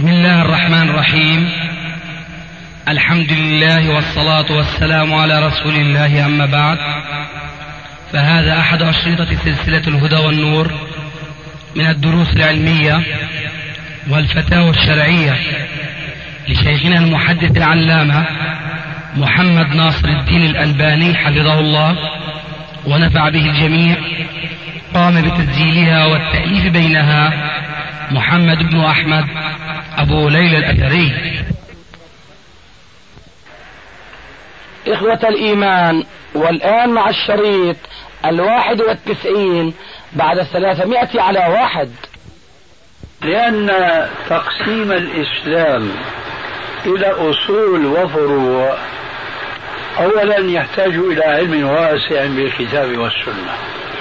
بسم الله الرحمن الرحيم. الحمد لله والصلاة والسلام على رسول الله، أما بعد، فهذا أحد أشرطة سلسلة الهدى والنور من الدروس العلمية والفتاوى الشرعية لشيخنا المحدث العلامة محمد ناصر الدين الألباني حفظه الله ونفع به الجميع. قام بتسجيلها والتأليف بينها محمد بن أحمد أبو ليلى الأثري. إخوة الإيمان، والآن مع الشريط 91 بعد 300 على 1. لأن تقسيم الإسلام إلى أصول وفروع أولا يحتاج إلى علم واسع بالكتاب والسنة،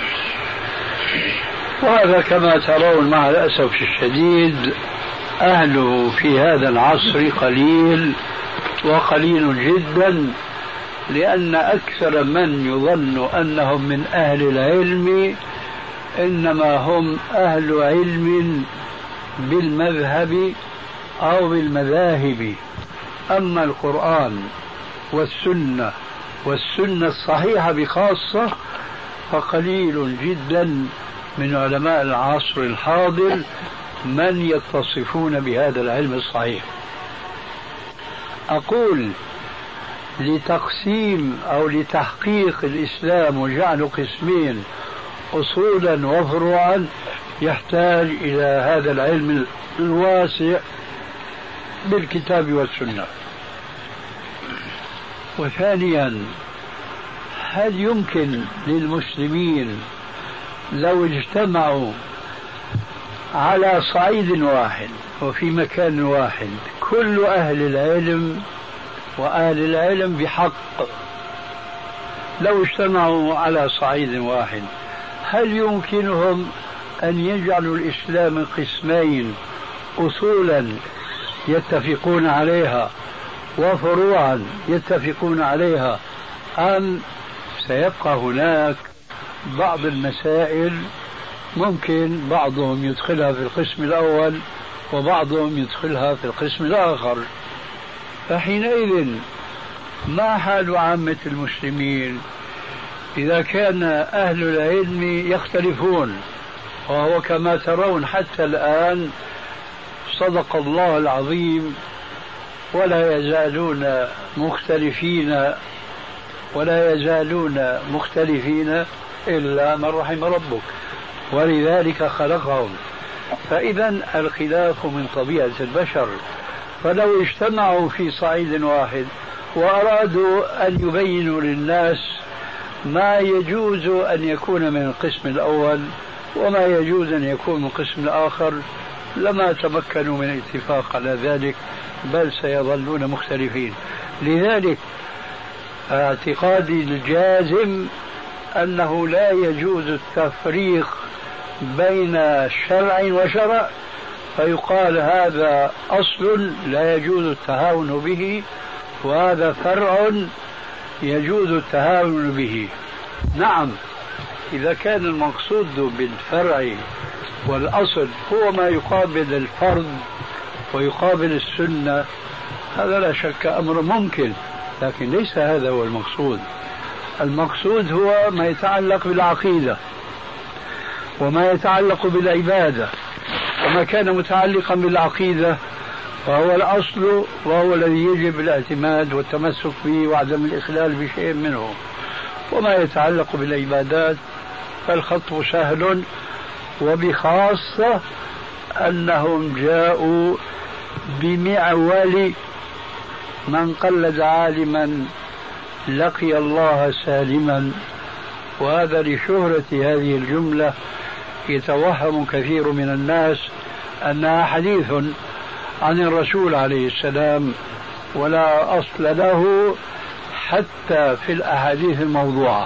وهذا كما ترون مع الأسف الشديد أهله في هذا العصر قليل وقليل جدا، لأن أكثر من يظن أنهم من أهل العلم إنما هم أهل علم بالمذهب أو بالمذاهب. أما القرآن والسنة الصحيحة بخاصة فقليل جدا من علماء العصر الحاضر من يتصفون بهذا العلم الصحيح. أقول لتقسيم أو لتحقيق الإسلام وجعله قسمين أصولا وفروعا يحتاج إلى هذا العلم الواسع بالكتاب والسنة. وثانيا، هل يمكن للمسلمين لو اجتمعوا على صعيد واحد وفي مكان واحد كل أهل العلم وأهل العلم بحق، لو اجتمعوا على صعيد واحد، هل يمكنهم أن يجعلوا الإسلام قسمين، أصولا يتفقون عليها وفروعا يتفقون عليها، أم سيبقى هناك بعض المسائل ممكن بعضهم يدخلها في القسم الأول وبعضهم يدخلها في القسم الآخر؟ فحينئذ ما حال عامة المسلمين إذا كان أهل العلم يختلفون؟ وهو كما ترون حتى الآن صدق الله العظيم ولا يزالون مختلفين إلا من رحم ربك، ولذلك خلقهم. فإذا الخلاف من طبيعة البشر، فلو اجتمعوا في صعيد واحد وأرادوا أن يبينوا للناس ما يجوز أن يكون من القسم الأول وما يجوز أن يكون من القسم الآخر لما تمكنوا من الاتفاق على ذلك، بل سيظلون مختلفين. لذلك اعتقادي الجازم أنه لا يجوز التفريق بين شرع وشرع فيقال هذا أصل لا يجوز التهاون به وهذا فرع يجوز التهاون به. نعم، إذا كان المقصود بالفرع والأصل هو ما يقابل الفرض ويقابل السنة، هذا لا شك أمر ممكن، لكن ليس هذا هو المقصود. المقصود هو ما يتعلق بالعقيدة وما يتعلق بالعبادة، وما كان متعلقا بالعقيدة فهو الأصل وهو الذي يجب الاعتماد والتمسك به وعدم الإخلال بشيء منه. وما يتعلق بالعبادات فالخطب سهل، وبخاصة أنهم جاءوا بمعول من قلد عالما لقي الله سالما، وهذا لشهرة هذه الجملة يتوهم كثير من الناس أنها حديث عن الرسول عليه السلام ولا أصل له حتى في الأحاديث الموضوعة.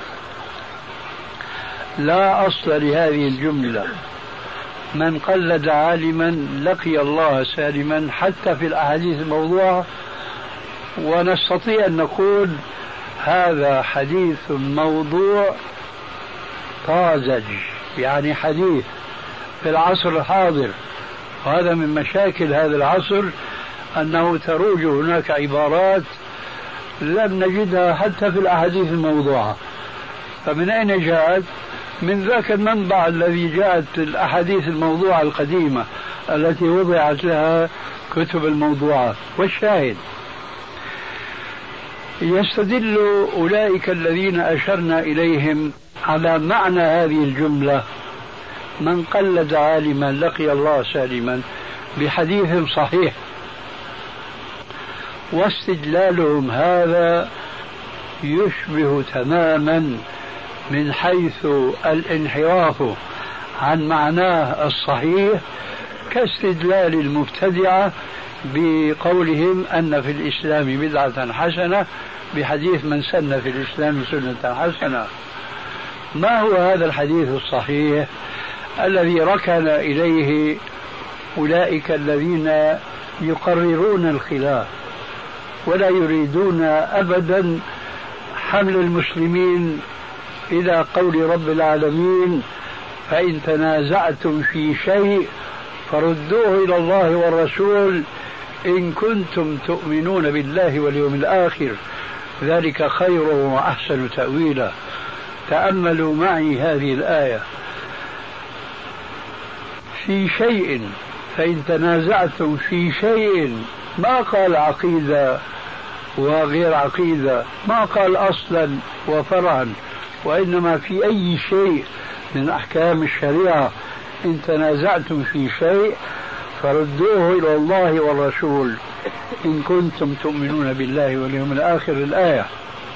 لا أصل لهذه الجملة من قلد عالما لقي الله سالما حتى في الأحاديث الموضوعة، ونستطيع أن نقول هذا حديث موضوع طازج، يعني حديث في العصر الحاضر وهذا من مشاكل هذا العصر أنه تروج هناك عبارات لم نجدها حتى في الأحاديث الموضوعة. فمن أين جاءت؟ من ذاك المنبع الذي جاءت الأحاديث الموضوعة القديمة التي وضعت لها كتب الموضوعات. والشاهد يستدل أولئك الذين أشرنا إليهم على معنى هذه الجملة: من قلد عالما لقي الله سالما، بحديث صحيح. واستدلالهم هذا يشبه تماما من حيث الانحراف عن معناه الصحيح كاستدلال المبتدعة بقولهم أن في الإسلام بدعة حسنة بحديث من سن في الإسلام سنة حسنة. ما هو هذا الحديث الصحيح الذي ركن إليه أولئك الذين يقررون الخلاف ولا يريدون أبدا حمل المسلمين إلى قول رب العالمين: فإن تنازعتم في شيء فردوه إلى الله والرسول إن كنتم تؤمنون بالله واليوم الآخر ذلك خير وأحسن تأويلا. تأملوا معي هذه الآية: في شيء، فإن تنازعتم في شيء، ما قال عقيدة وغير عقيدة، ما قال أصلا وفرعا، وإنما في أي شيء من أحكام الشريعة إن تنازعتم في شيء فردوه إلى الله والرسول إن كنتم تؤمنون بالله واليوم الآخر. الآية.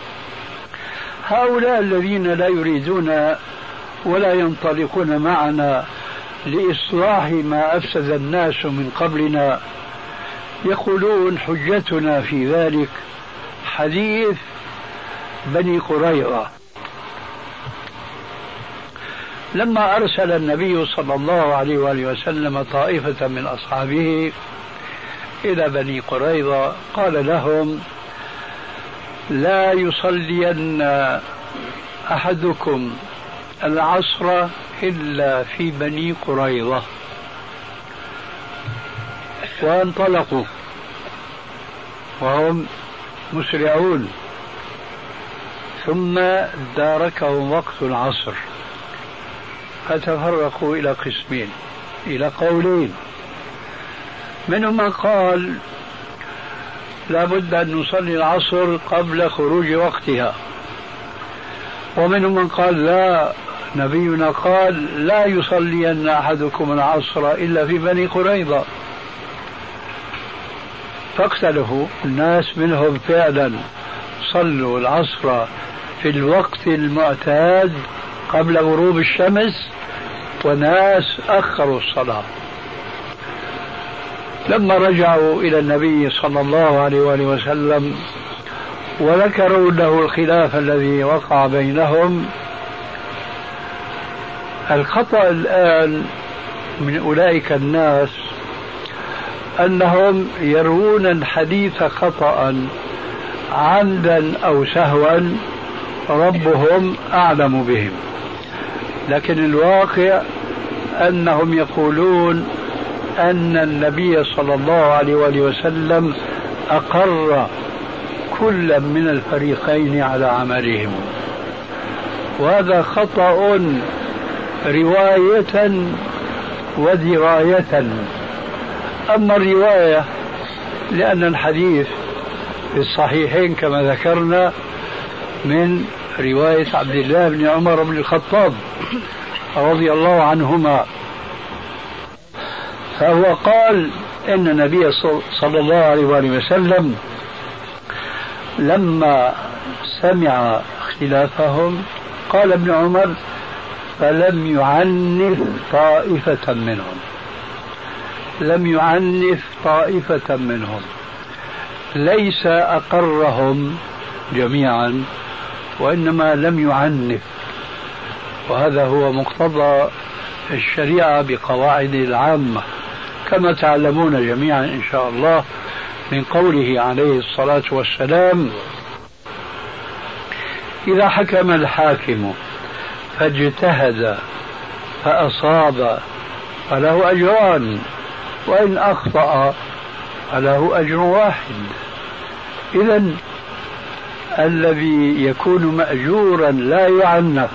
هؤلاء الذين لا يريدون ولا ينطلقون معنا لإصلاح ما أفسد الناس من قبلنا يقولون حجتنا في ذلك حديث بني قريظة. لما أرسل النبي صلى الله عليه وآله وسلم طائفة من أصحابه إلى بني قريظة قال لهم: لا يصلين أحدكم العصر إلا في بني قريظة. وانطلقوا وهم مسرعون، ثم داركهم وقت العصر فتفرقوا إلى قسمين، إلى قولين. منهم من قال لا بد أن نصلي العصر قبل خروج وقتها، ومنهم من قال لا، نبينا قال لا يصلين أحدكم العصر إلا في بني قريظة. فاختلفوا الناس، منهم فعلا صلوا العصر في الوقت المعتاد قبل غروب الشمس، وناس أخروا الصلاة. لما رجعوا إلى النبي صلى الله عليه وآله وسلم وذكروا له الخلاف الذي وقع بينهم، الخطأ الآن من أولئك الناس أنهم يروون الحديث خطأ عمدا أو سهوا، ربهم أعلم بهم. لكن الواقع أنهم يقولون أن النبي صلى الله عليه وآله وسلم أقر كل من الفريقين على عملهم، وهذا خطأ رواية ودراية. أما الرواية لأن الحديث في الصحيحين كما ذكرنا من رواية عبد الله بن عمر بن الخطاب رضي الله عنهما، فهو قال إن النبي صلى الله عليه وآله وسلم لما سمع اختلافهم قال ابن عمر: فلم يعنف طائفة منهم، لم يعنف طائفة منهم، ليس أقرهم جميعا وإنما لم يعنف. وهذا هو مقتضى الشريعة بقواعد العامة كما تعلمون جميعا إن شاء الله من قوله عليه الصلاة والسلام: إذا حكم الحاكم فاجتهد فأصاب فله أجران وإن أخطأ فله أجر واحد. إذن الذي يكون مأجورا لا يعنف.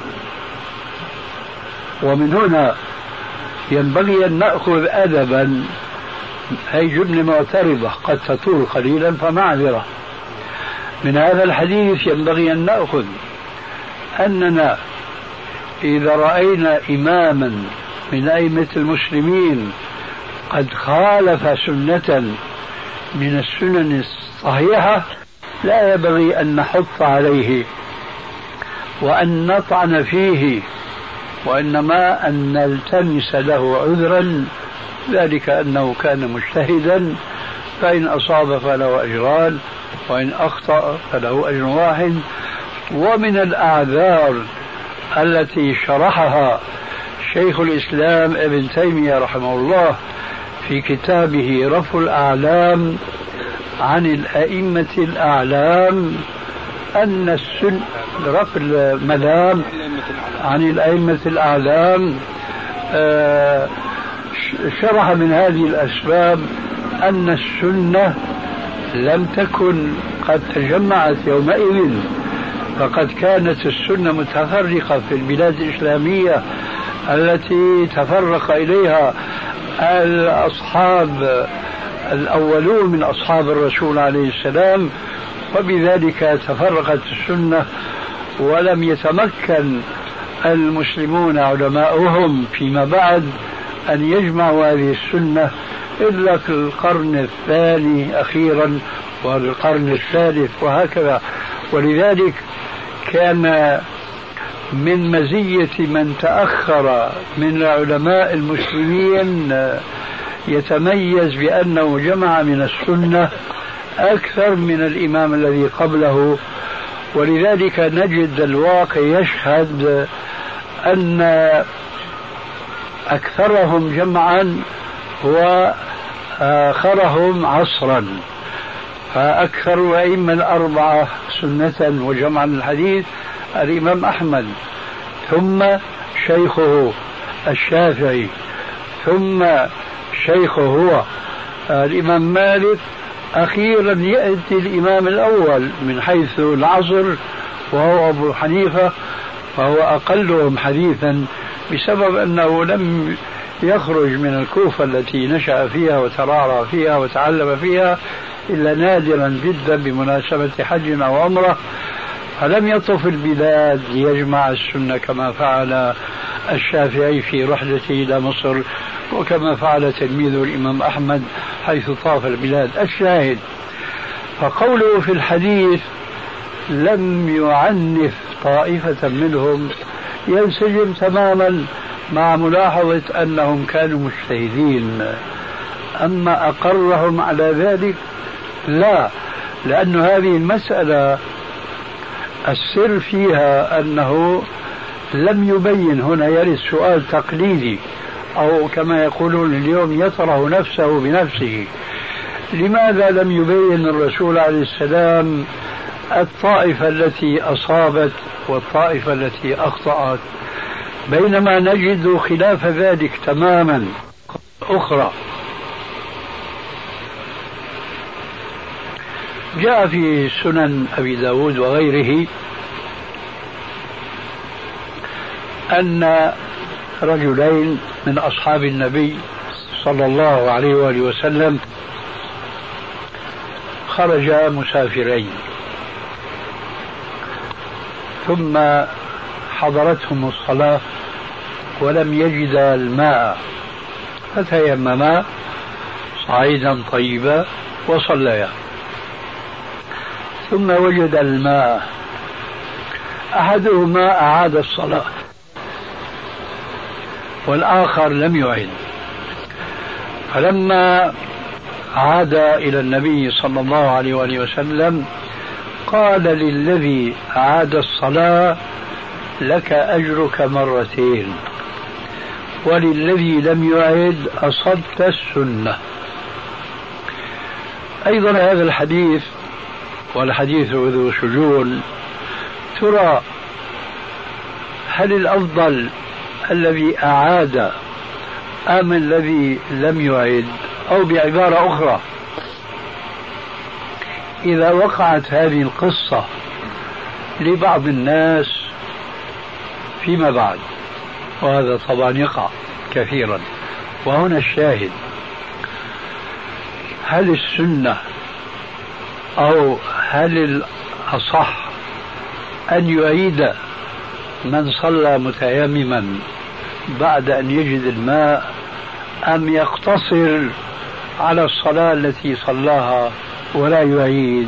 ومن هنا ينبغي أن نأخذ أدبا، هي جملة معترضة قد تطول قليلا فمعذرة. من هذا الحديث ينبغي أن نأخذ أننا إذا رأينا إماما من أئمة المسلمين قد خالف سنة من السنن الصحيحة لا ينبغي أن نحط عليه وأن نطعن فيه، وإنما أن نلتمس له عذرا، ذلك أنه كان مجتهدا، فإن أصاب فله أجران وإن أخطأ فله أجر واحد. ومن الأعذار التي شرحها شيخ الإسلام ابن تيمية رحمه الله في كتابه رفع الأعلام عن الأئمة الأعلام أن رفع الملام عن الأئمة الأعلام، شرح من هذه الأسباب أن السنة لم تكن قد تجمعت يومئذ، فقد كانت السنة متفرقة في البلاد الإسلامية التي تفرق إليها الأصحاب الأولون من أصحاب الرسول عليه السلام، وبذلك تفرقت السنة ولم يتمكن المسلمون علماؤهم فيما بعد أن يجمعوا هذه السنة إلا في القرن الثاني أخيرا والقرن الثالث وهكذا. ولذلك كان من مزية من تأخر من علماء المسلمين يتميز بأنه جمع من السنة أكثر من الإمام الذي قبله. ولذلك نجد الواقع يشهد أن أكثرهم جمعا وآخرهم عصرا، فأكثر الأئمة الأربعة سنة وجمعا الحديث الإمام أحمد، ثم شيخه الشافعي، ثم شيخه هو الإمام مالك، أخيرا يأتي الإمام الأول من حيث العصر وهو أبو حنيفة، فهو أقلهم حديثا بسبب أنه لم يخرج من الكوفة التي نشأ فيها وترعرع فيها وتعلم فيها إلا نادرا جدا بمناسبة حج أو عمرة، فلم يطف البلاد ليجمع السنة كما فعل الشافعي في رحلته إلى مصر، وكما فعل تلميذه الإمام أحمد حيث طاف البلاد. الشاهد فقوله في الحديث لم يعنف طائفة منهم ينسجم تماما مع ملاحظة أنهم كانوا مجتهدين. أما أقرهم على ذلك لا، لأن هذه المسألة السر فيها أنه لم يبين. هنا يرد سؤال تقليدي أو كما يقولون اليوم يطرح نفسه بنفسه: لماذا لم يبين الرسول عليه السلام الطائفة التي أصابت والطائفة التي أخطأت، بينما نجد خلاف ذلك تماما أخرى؟ جاء في سنن أبي داود وغيره أن رجلين من أصحاب النبي صلى الله عليه وآله وسلم خرجا مسافرين، ثم حضرتهم الصلاة ولم يجدا الماء، فتيمما صعيدا طيبا وصليا، ثم وجد الماء، أحدهما أعاد الصلاة والآخر لم يعد. فلما عاد إلى النبي صلى الله عليه وآله وسلم قال للذي أعاد الصلاة: لك أجرك مرتين، وللذي لم يعد أصبت السنة. أيضا هذا الحديث والحديث ذو شجون، ترى هل الأفضل الذي أعاد أم الذي لم يعد؟ أو بعبارة أخرى، إذا وقعت هذه القصة لبعض الناس فيما بعد، وهذا طبعا يقع كثيرا، وهنا الشاهد: هل السنة أو هل الأصح أن يعيد من صلى متيمما بعد أن يجد الماء، أم يقتصر على الصلاة التي صلاها ولا يعيد؟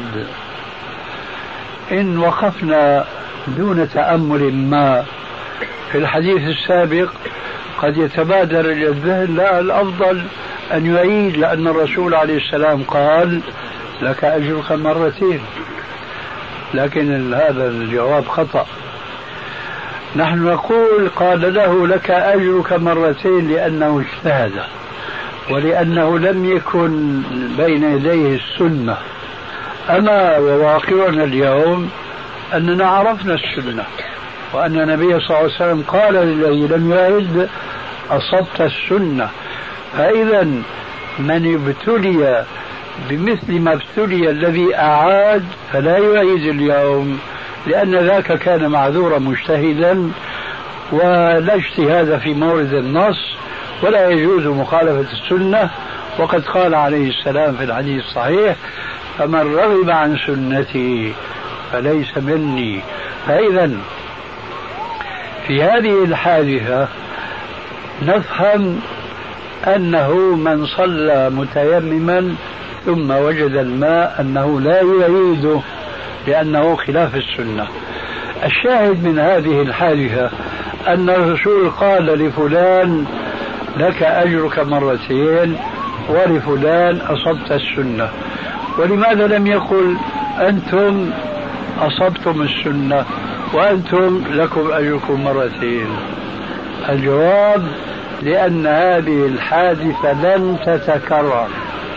إن وقفنا دون تأمل ما في الحديث السابق قد يتبادر إلى الذهن لا، الأفضل أن يعيد، لأن الرسول عليه السلام قال: لك أجرك مرتين. لكن هذا الجواب خطأ. نحن نقول قال له: لك أجرك مرتين لأنه اجتهد، ولأنه لم يكن بين يديه السنة. أما وواقعنا اليوم أننا عرفنا السنة، وأن النبي صلى الله عليه وسلم قال للذي لم يعد: أصبت السنة. فإذا من ابتلي بمثل ما ابتلي الذي أعاد فلا يعيد اليوم، لأن ذاك كان معذورا مجتهدا، ولا اجتهاد في مورد النص، ولا يجوز مخالفة السنة. وقد قال عليه السلام في الحديث الصحيح: فمن رغب عن سنتي فليس مني. فإذا في هذه الحادثة نفهم أنه من صلى متيمما ثم وجد الماء أنه لا يعيده لأنه خلاف السنة. الشاهد من هذه الحادثة أن الرسول قال لفلان: لك أجرك مرتين، ولفلان: أصبت السنة. ولماذا لم يقل: أنتم أصبتم السنة وأنتم لكم أجركم مرتين؟ الجواب: لأن هذه الحادثة لن تتكرر.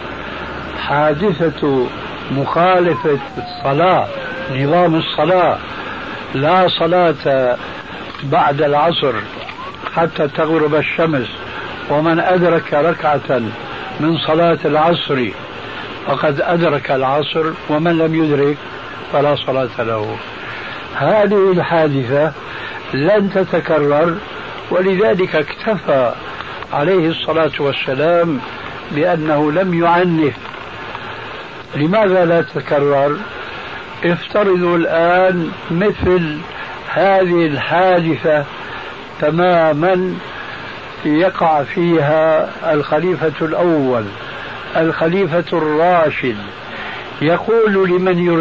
حادثة مخالفة الصلاة، نظام الصلاة، لا صلاة بعد العصر حتى تغرب الشمس، ومن أدرك ركعة من صلاة العصر فقد أدرك العصر، ومن لم يدرك فلا صلاة له. هذه الحادثة لن تتكرر، ولذلك اكتفى عليه الصلاة والسلام بأنه لم يعنف. لماذا لا تتكرر؟ افترضوا الآن مثل هذه الحادثة تماما يقع فيها الخليفة الأول، الخليفة الراشد، يقول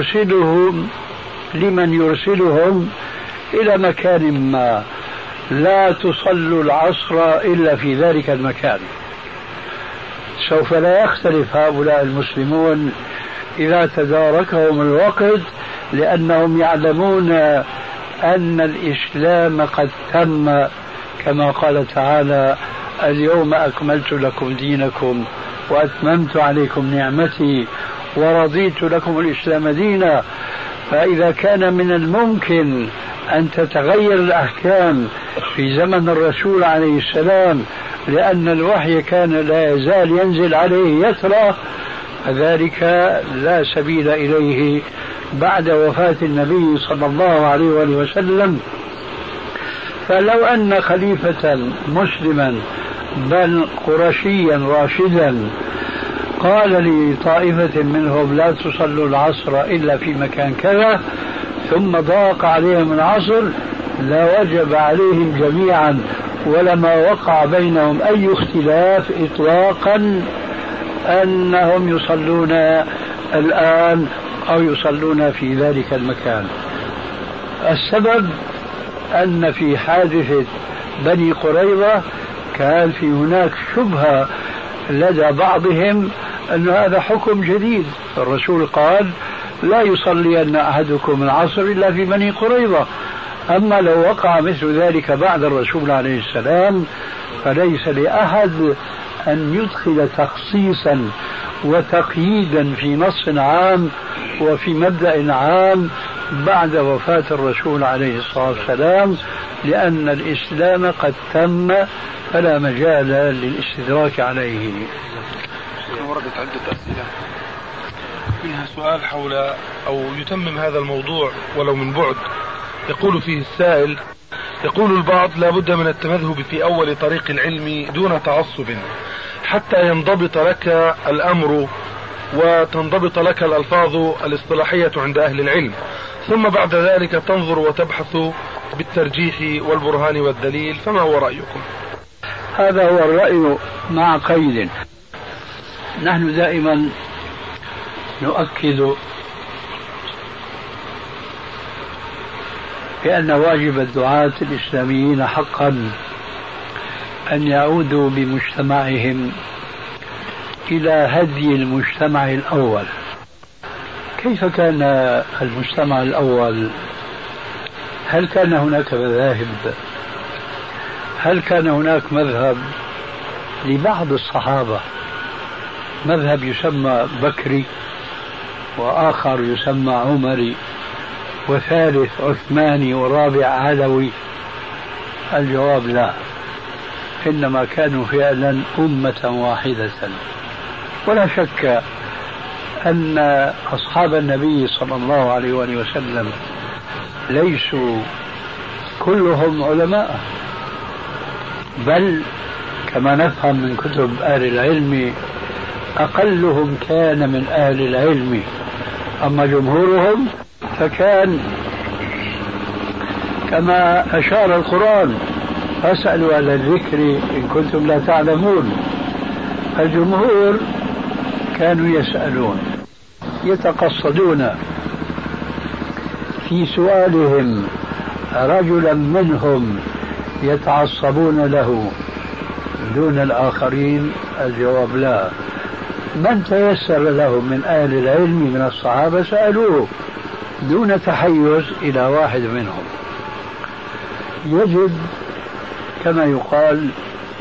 لمن يرسلهم إلى مكان ما: لا تصلوا العصر إلا في ذلك المكان. سوف لا يختلف هؤلاء المسلمون إذا تداركهم الوقت، لأنهم يعلمون أن الإسلام قد تم، كما قال تعالى: اليوم أكملت لكم دينكم وأتممت عليكم نعمتي ورضيت لكم الإسلام دينا. فإذا كان من الممكن أن تتغير الأحكام في زمن الرسول عليه السلام، لأن الوحي كان لا يزال ينزل عليه يترى، فذلك لا سبيل إليه بعد وفاة النبي صلى الله عليه وسلم. فلو أن خليفة مسلما بل قرشيا راشدا قال لطائفة منهم: لا تصلوا العصر إلا في مكان كذا، ثم ضاق عليهم العصر، لا وجب عليهم جميعا ولما وقع بينهم أي اختلاف إطلاقا أنهم يصلون الآن أو يصلون في ذلك المكان. السبب أن في حادثة بني قريظة كان في هناك شبهة لدى بعضهم أن هذا حكم جديد. الرسول قال: لا يصلين أحدكم العصر إلا في بني قريظة. أما لو وقع مثل ذلك بعد الرسول عليه السلام فليس لأحد أن يدخل تخصيصا وتقييدا في نص عام وفي مبدأ عام بعد وفاة الرسول عليه الصلاة والسلام، لأن الإسلام قد تم فلا مجال للاستدراك عليه. وردت عدة أسئلة، منها سؤال حول أو يتمم هذا الموضوع ولو من بعد. يقول فيه السائل: يقول البعض لا بد من التمذهب في أول طريق العلم دون تعصب حتى ينضبط لك الأمر وتنضبط لك الألفاظ الاصطلاحية عند أهل العلم، ثم بعد ذلك تنظر وتبحث بالترجيح والبرهان والدليل، فما هو رأيكم؟ هذا هو الرأي مع قيد. نحن دائما نؤكد بأن واجب الدعاة الإسلاميين حقا أن يعودوا بمجتمعهم إلى هدي المجتمع الأول. كيف كان المجتمع الأول؟ هل كان هناك مذاهب؟ هل كان هناك مذهب لبعض الصحابة، مذهب يسمى بكري، وآخر يسمى عمري، وثالث عثماني، ورابع علوي؟ الجواب لا، إنما كانوا فعلا أمة واحدة. ولا شك أن أصحاب النبي صلى الله عليه وآله وسلم ليسوا كلهم علماء، بل كما نفهم من كتب أهل العلم أقلهم كان من أهل العلم، أما جمهورهم فكان كما أشار القرآن: فاسألوا أهل الذكر إن كنتم لا تعلمون. الجمهور كانوا يسألون، يتقصدون في سؤالهم رجلا منهم يتعصبون له دون الآخرين. الجواب لا، من تيسر لهم من أهل العلم من الصحابة سألوه دون تحيز إلى واحد منهم. يجب كما يقال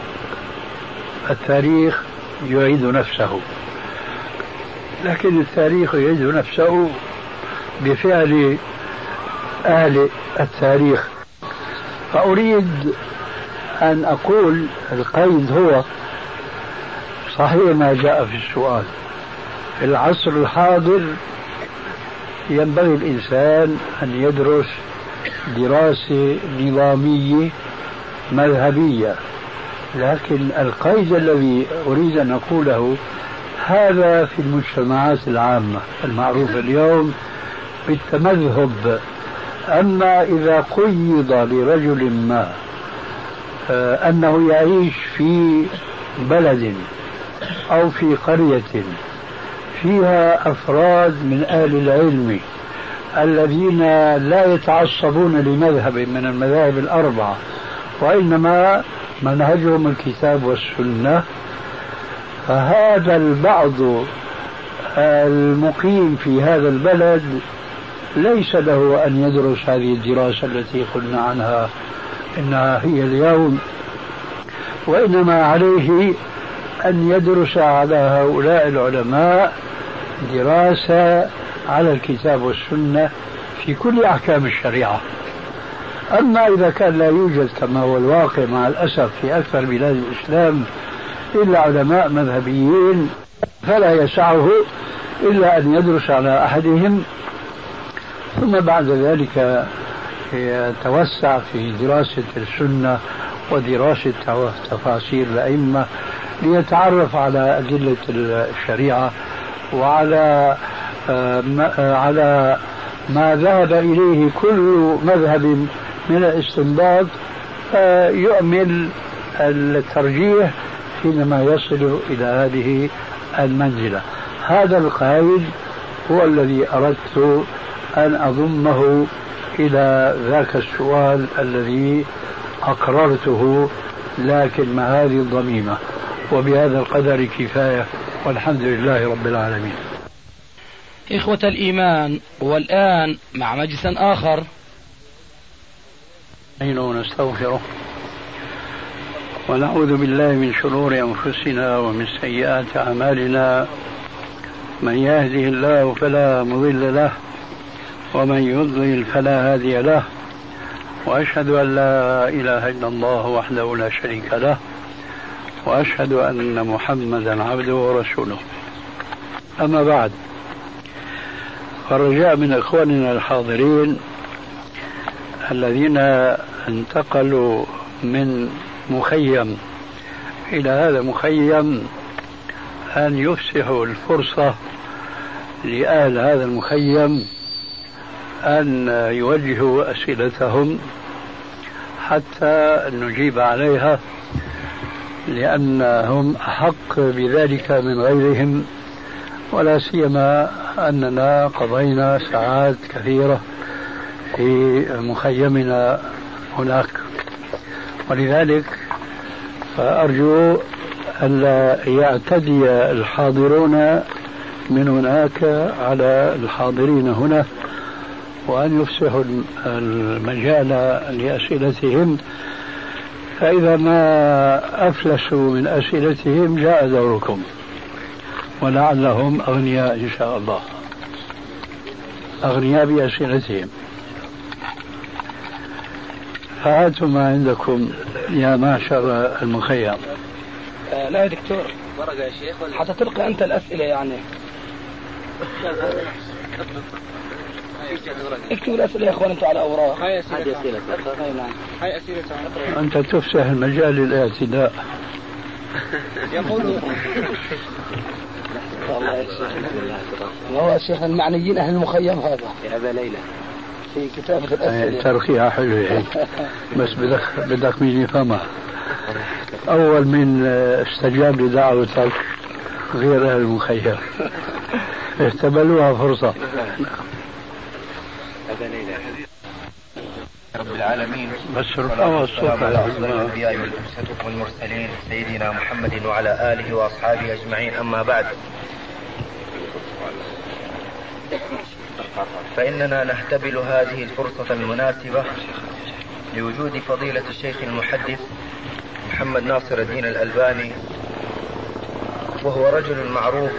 التاريخ يعيد نفسه، لكن التاريخ يعيد نفسه بفعل أهل التاريخ. فأريد أن أقول القيد هو صحيح ما جاء في السؤال. في العصر الحاضر ينبغي الإنسان أن يدرس دراسة نظامية مذهبية، لكن القيد الذي أريد أن أقوله هذا في المجتمعات العامة المعروفة اليوم بالتمذهب. أما إذا قيد لرجل ما أنه يعيش في بلد أو في قرية فيها أفراد من أهل العلم الذين لا يتعصبون لمذهب من المذاهب الأربعة، وإنما منهجهم الكتاب والسنة، فهذا البعض المقيم في هذا البلد ليس له أن يدرس هذه الدراسة التي قلنا عنها إنها هي اليوم، وإنما عليه أن يدرس على هؤلاء العلماء دراسة على الكتاب والسنة في كل أحكام الشريعة. أما إذا كان لا يوجد كما هو الواقع مع الأسف في أكثر بلاد الإسلام إلا علماء مذهبيين، فلا يسعه إلا أن يدرس على أحدهم، ثم بعد ذلك يتوسع في دراسة السنة ودراسة تفاسير الأئمة ليتعرف على أدلة الشريعة وعلى ما ذهب إليه كل مذهب من الاستنباط، يؤمن الترجيح حينما يصل إلى هذه المنزلة. هذا القائد هو الذي أردت أن أضمه إلى ذاك السؤال الذي أقررته، لكن مع هذه الضميمة. وبهذا القدر كفاية، والحمد لله رب العالمين. إخوة الإيمان، والآن مع مجلس آخر ونستغفره ونعوذ بالله من شرور أنفسنا ومن سيئات أعمالنا، من يهده الله فلا مضل له ومن يضلل فلا هادي له، وأشهد أن لا إله إلا الله وحده لا شريك له، وأشهد أن محمدا عبده ورسوله. أما بعد، فالرجاء من إخواننا الحاضرين الذين انتقلوا من مخيم إلى هذا المخيم أن يفسحوا الفرصة لأهل هذا المخيم أن يوجهوا أسئلتهم حتى نجيب عليها، لأنهم أحق بذلك من غيرهم، ولا سيما أننا قضينا ساعات كثيرة في مخيمنا هناك. ولذلك فأرجو ألا يعتدي الحاضرون من هناك على الحاضرين هنا، وأن يفسحوا المجال لأسئلتهم، فإذا ما أفلسوا من أسئلتهم جاء دوركم، ولعلهم أغنياء إن شاء الله، أغنياء بأسئلتهم. فهاتوا ما عندكم يا معشر المخيم. لا يا دكتور، ورقة يا شيخ، حتى تلقي أنت الأسئلة يعني. اكتبوا الأسئلة يا أخوان أنتم على أوراق. هاي أسئلة. هاي أسئلة. أنت تفسح المجال للاعتداء. يقول والله يا شيخ المعنيين أهل المخيم هذا يا أبا ليلى في كتابة الأسئلة. ترخيها حلوة هيك، بس بدك مين يفهمها. أول من استجاب لدعوتك غير أهل المخيم، احتملوها فرصة. رب العالمين، بس رفعوا الصوت على الأنبياء والمرسلين سيدنا محمد وعلى آله وأصحابه أجمعين. أما بعد، فإننا نحتبل هذه الفرصة المناسبة لوجود فضيلة الشيخ المحدث محمد ناصر الدين الألباني، وهو رجل معروف،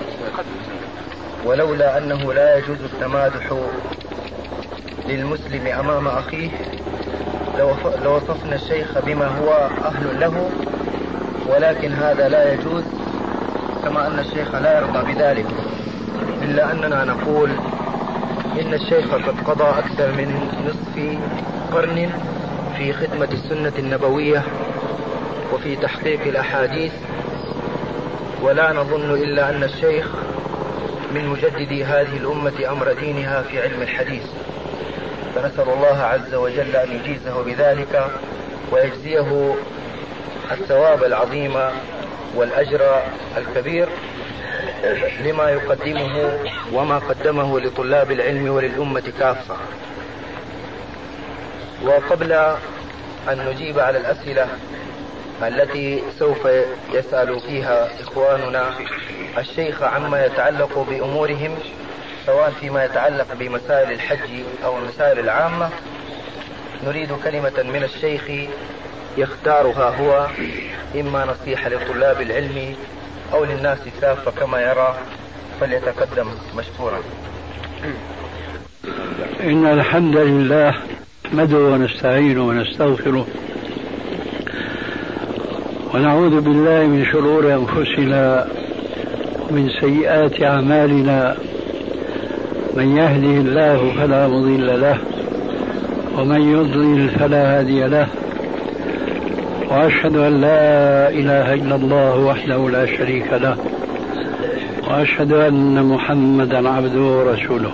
ولولا أنه لا يجوز التمادح للمسلم أمام أخيه لوصفنا الشيخ بما هو أهل له، ولكن هذا لا يجوز، كما أن الشيخ لا يرضى بذلك، إلا أننا نقول إن الشيخ قد قضى أكثر من نصف قرن في خدمة السنة النبوية وفي تحقيق الأحاديث، ولا نظن إلا أن الشيخ من مجددي هذه الأمة أمر دينها في علم الحديث، فنسأل الله عز وجل أن يجيزه بذلك ويجزيه الثواب العظيم والأجر الكبير لما يقدمه وما قدمه لطلاب العلم وللأمة كافة. وقبل أن نجيب على الأسئلة التي سوف يسأل فيها إخواننا الشيخ عما يتعلق بأمورهم، سواء فيما يتعلق بمسائل الحج أو المسائل العامة، نريد كلمة من الشيخ يختارها هو، إما نصيحة لطلاب العلم أو للناس كافة كما يرى، فليتقدم مشكورا. إن الحمد لله نحمده ونستعينه ونستغفره، ونعوذ بالله من شرور أنفسنا ومن سيئات أعمالنا، من يهده الله فلا مضل له ومن يضلل فلا هادي له، وأشهد أن لا إله إلا الله وحده لا شريك له، وأشهد أن محمدا عبده ورسوله.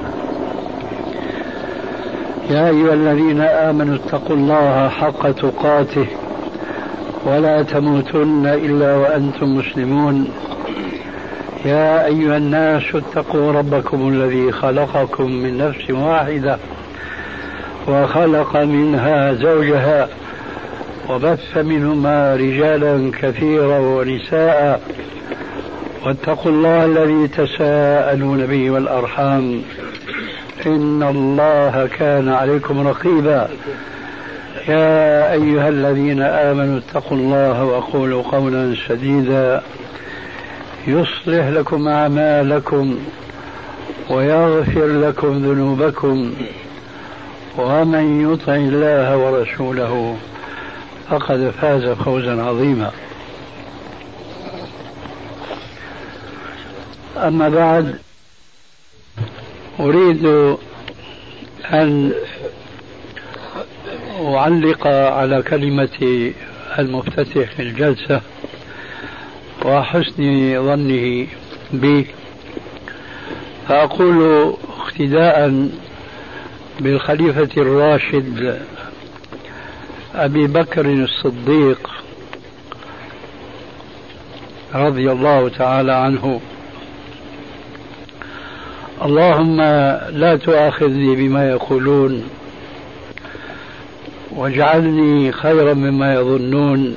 يا أيها الذين آمنوا اتقوا الله حق تقاته ولا تموتن إلا وأنتم مسلمون. يا أيها الناس اتقوا ربكم الذي خلقكم من نفس واحدة وخلق منها زوجها وبث منهما رجالا كثيرا ونساء، واتقوا الله الذي تساءلون به والأرحام، إن الله كان عليكم رقيبا. يا أيها الذين آمنوا اتقوا الله وقولوا قولا سديدا يصلح لكم أعمالكم ويغفر لكم ذنوبكم، ومن يطع الله ورسوله فقد فاز فوزا عظيما. أما بعد، أريد أن أعلق على كلمة المفتتح للجلسة وحسن ظنه بي، فأقول اقتداء بالخليفة الراشد أبي بكر الصديق رضي الله تعالى عنه: اللهم لا تؤاخذني بما يقولون واجعلني خيرا مما يظنون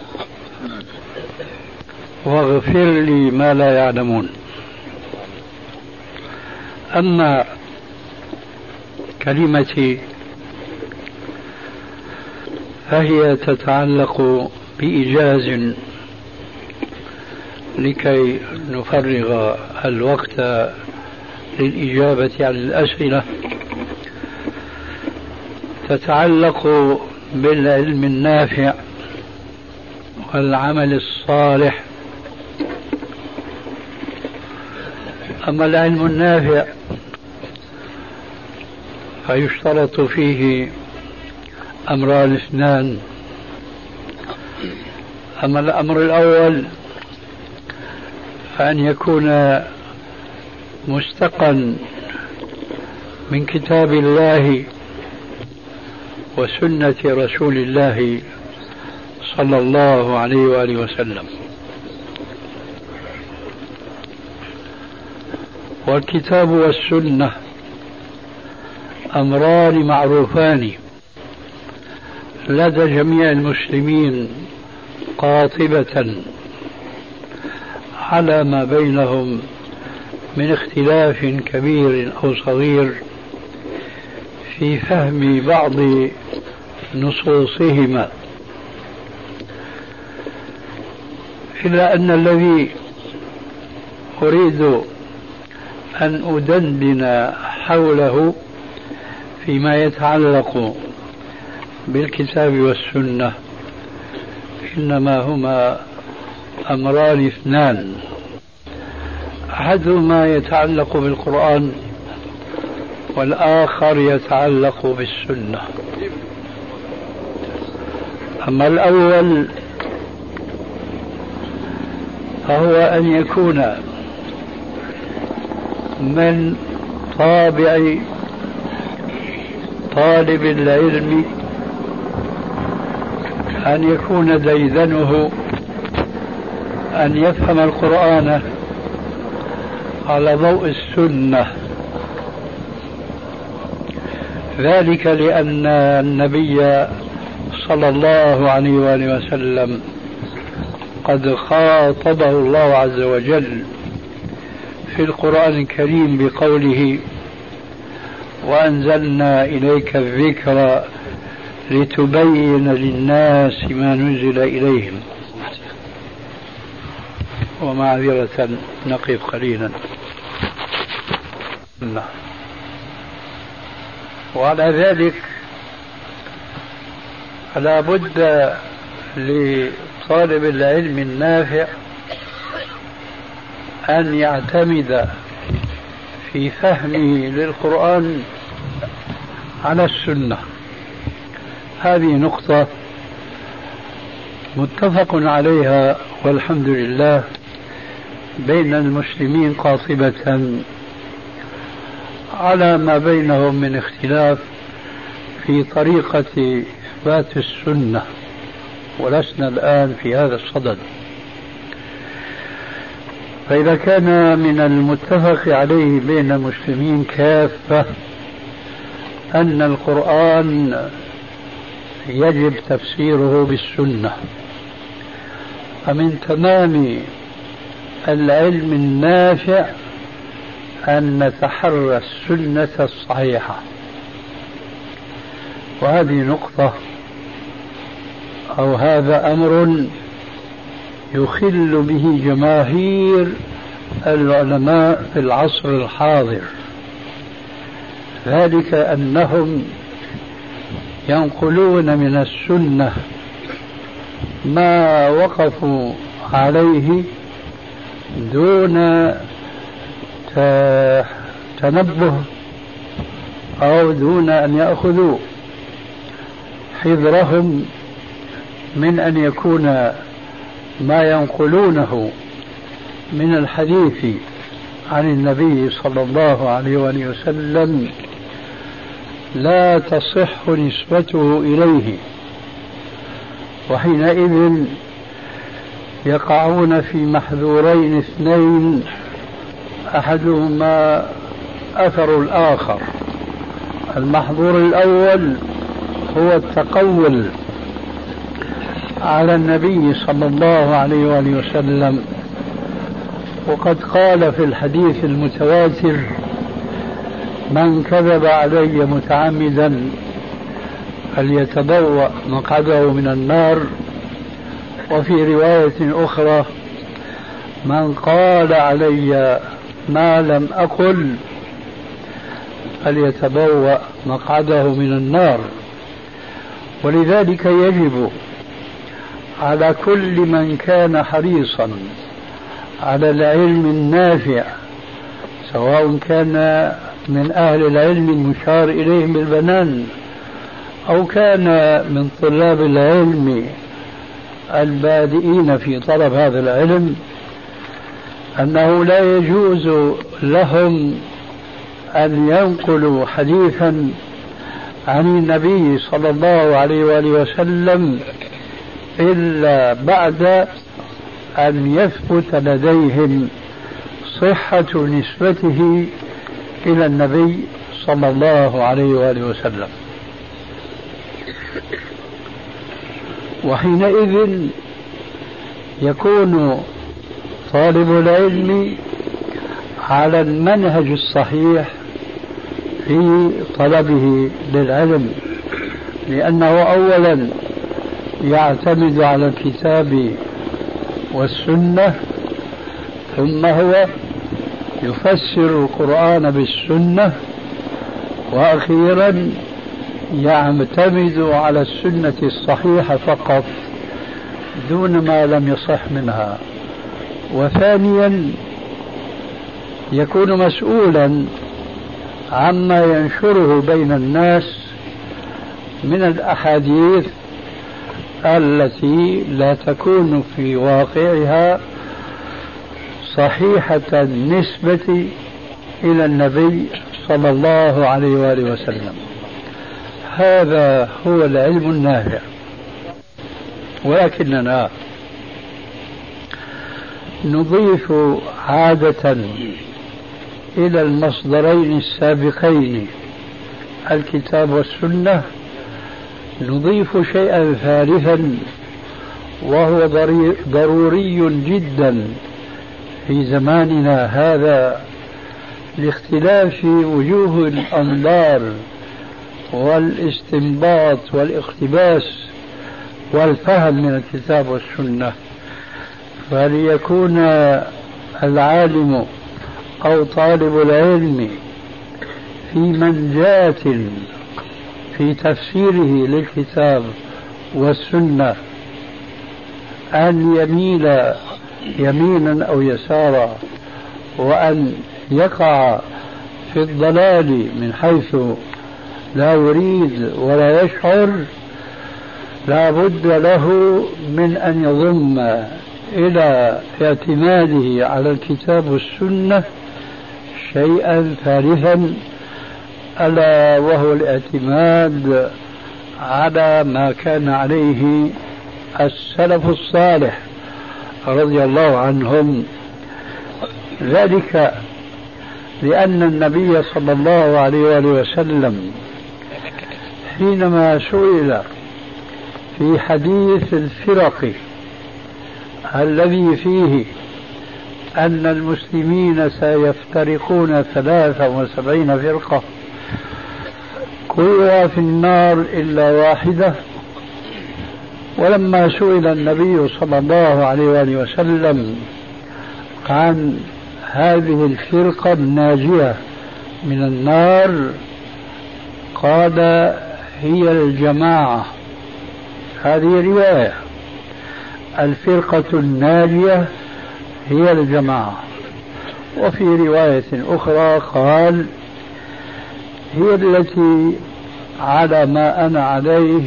واغفر لي ما لا يعلمون. أما كلمتي فهي تتعلق بإيجاز لكي نفرغ الوقت للإجابة على الأسئلة، تتعلق بالعلم النافع والعمل الصالح. أما العلم النافع فيشترط فيه أمران اثنان. أما الأمر الأول فأن يكون مستقا من كتاب الله وسنة رسول الله صلى الله عليه وآله وسلم. والكتاب والسنة أمران معروفان لدى جميع المسلمين قاطبة على ما بينهم من اختلاف كبير أو صغير في فهم بعض نصوصهما، إلا أن الذي أريد أن أدندن حوله فيما يتعلق بالكتاب والسنة إنما هما أمران اثنان: أحدهما يتعلق بالقرآن والآخر يتعلق بالسنة. أما الأول فهو أن يكون من طابع طالب العلم أن يكون ديدنه أن يفهم القرآن على ضوء السنة، ذلك لأن النبي صلى الله عليه وآله وسلم قد خاطبه الله عز وجل في القرآن الكريم بقوله: وأنزلنا إليك الذكر لتبين للناس ما نزل إليهم. ومعذرة نقف قليلا. وعلى ذلك فلا بد لطالب العلم النافع أن يعتمد في فهمه للقرآن على السنة. هذه نقطة متفق عليها والحمد لله بين المسلمين قاطبة، على ما بينهم من اختلاف في طريقة إثبات السنة، ولسنا الآن في هذا الصدد. فإذا كان من المتفق عليه بين المسلمين كافة أن القرآن يجب تفسيره بالسنة، فمن تمام العلم النافع أن نتحرى السنة الصحيحة. وهذه نقطة أو هذا أمر يخل به جماهير العلماء في العصر الحاضر، ذلك أنهم ينقلون من السنة ما وقفوا عليه دون فتنبه أو دون أن يأخذوا حذرهم من أن يكون ما ينقلونه من الحديث عن النبي صلى الله عليه وآله وسلم لا تصح نسبته إليه، وحينئذ يقعون في محذورين اثنين أحدهما أثر الآخر. المحظور الأول هو التقول على النبي صلى الله عليه وآله وسلم، وقد قال في الحديث المتواتر: من كذب علي متعمدا فليتبوأ مقعده من النار. وفي رواية أخرى: من قال علي ما لم أقل فليتبوأ مقعده من النار. ولذلك يجب على كل من كان حريصا على العلم النافع، سواء كان من أهل العلم المشار إليهم بالبنان أو كان من طلاب العلم البادئين في طلب هذا العلم، أنه لا يجوز لهم أن ينقلوا حديثا عن النبي صلى الله عليه وآله وسلم إلا بعد أن يثبت لديهم صحة نسبته إلى النبي صلى الله عليه وآله وسلم. وحينئذ يكون طالب العلم على المنهج الصحيح في طلبه للعلم، لأنه أولا يعتمد على الكتاب والسنة، ثم هو يفسر القرآن بالسنة، وأخيرا يعتمد على السنة الصحيحة فقط دون ما لم يصح منها. وثانيا يكون مسؤولا عما ينشره بين الناس من الأحاديث التي لا تكون في واقعها صحيحة النسبة إلى النبي صلى الله عليه وآله وسلم. هذا هو العلم النافع. ولكننا نضيف عادة إلى المصدرين السابقين الكتاب والسنة، نضيف شيئا ثالثا وهو ضروري جدا في زماننا هذا لاختلاف وجوه الأنظار والاستنباط والاقتباس والفهم من الكتاب والسنة. فليكون العالم أو طالب العلم في منجاة في تفسيره للكتاب والسنة أن يميل يمينا أو يسارا، وأن يقع في الضلال من حيث لا يريد ولا يشعر، لا بد له من أن يضم إلى اعتماده على الكتاب والسنة شيئا ثالثا، ألا وهو الاعتماد على ما كان عليه السلف الصالح رضي الله عنهم. ذلك لأن النبي صلى الله عليه وآله وسلم حينما سئل في حديث الفرق الذي فيه أن المسلمين سيفترقون 73 فرقة كلها في النار إلا واحدة، ولما سئل النبي صلى الله عليه وآله وسلم عن هذه الفرقة الناجية من النار قال: هي الجماعة. هذه رواية: الفرقة الناجية هي الجماعة. وفي رواية أخرى قال هي التي على ما أنا عليه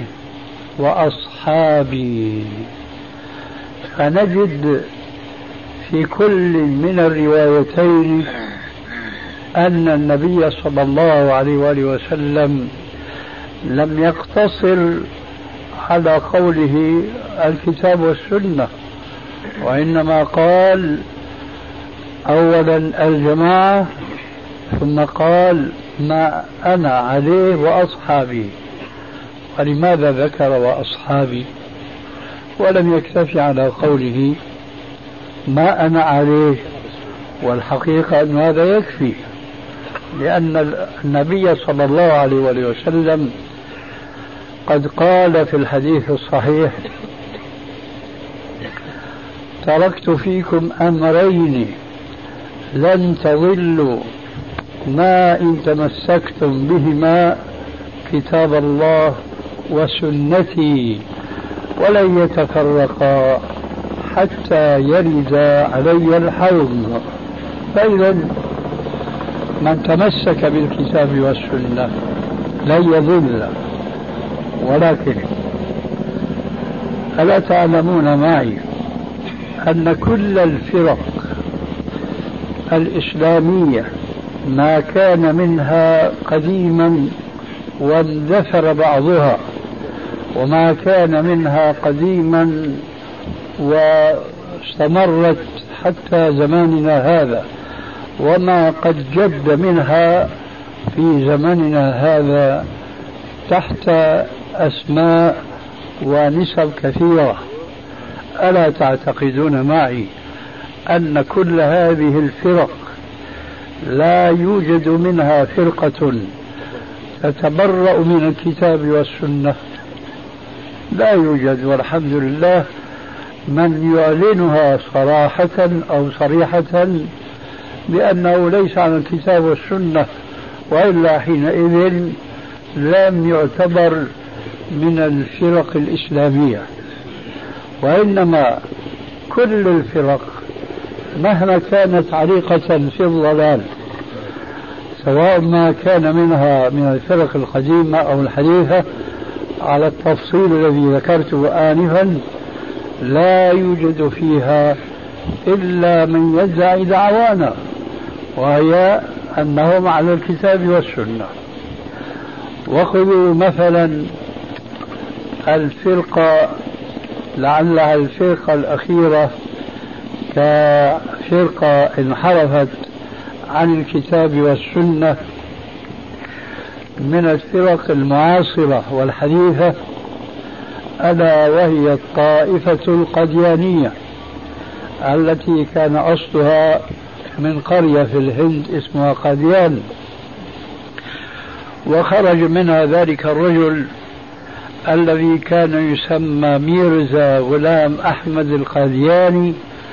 وأصحابي. فنجد في كل من الروايتين أن النبي صلى الله عليه وآله وسلم لم يقتصر على قوله الكتاب والسنة، وإنما قال أولا الجماعة، ثم قال ما أنا عليه وأصحابي. ولماذا ذكر وأصحابي ولم يكتفي على قوله ما أنا عليه؟ والحقيقة أن هذا يكفي، لأن النبي صلى الله عليه وسلم قد قال في الحديث الصحيح تركت فيكم أمرين لن تضلوا ما إن تمسكتم بهما كتاب الله وسنتي ولن يتفرقا حتى يرد علي الحوض. فإذا من تمسك بالكتاب والسنة لن يضل. ولكن ألا تعلمون معي أن كل الفرق الإسلامية ما كان منها قديما واندثر بعضها، وما كان منها قديما واستمرت حتى زماننا هذا، وما قد جد منها في زمننا هذا تحت أسماء ونسب كثيرة، ألا تعتقدون معي أن كل هذه الفرق لا يوجد منها فرقة تتبرأ من الكتاب والسنة؟ لا يوجد، والحمد لله من يعلنها صراحة أو صريحة بأنه ليس على الكتاب والسنة، وإلا حينئذ لم يعتبر من الفرق الإسلامية. وإنما كل الفرق مهما كانت عريقة في الضلال، سواء ما كان منها من الفرق القديمة أو الحديثة على التفصيل الذي ذكرته آنفا، لا يوجد فيها إلا من يدعي دعوانا، وهي أنهم على الكتاب والسنة. وخذوا مثلا الفرقة لعلها الفرقة الأخيرة كفرقة انحرفت عن الكتاب والسنة من الفرق المعاصرة والحديثة، ألا وهي الطائفة القديانية التي كان أصلها من قرية في الهند اسمها قديان، وخرج منها ذلك الرجل الذي كان يسمى ميرزا غلام أحمد القادياني،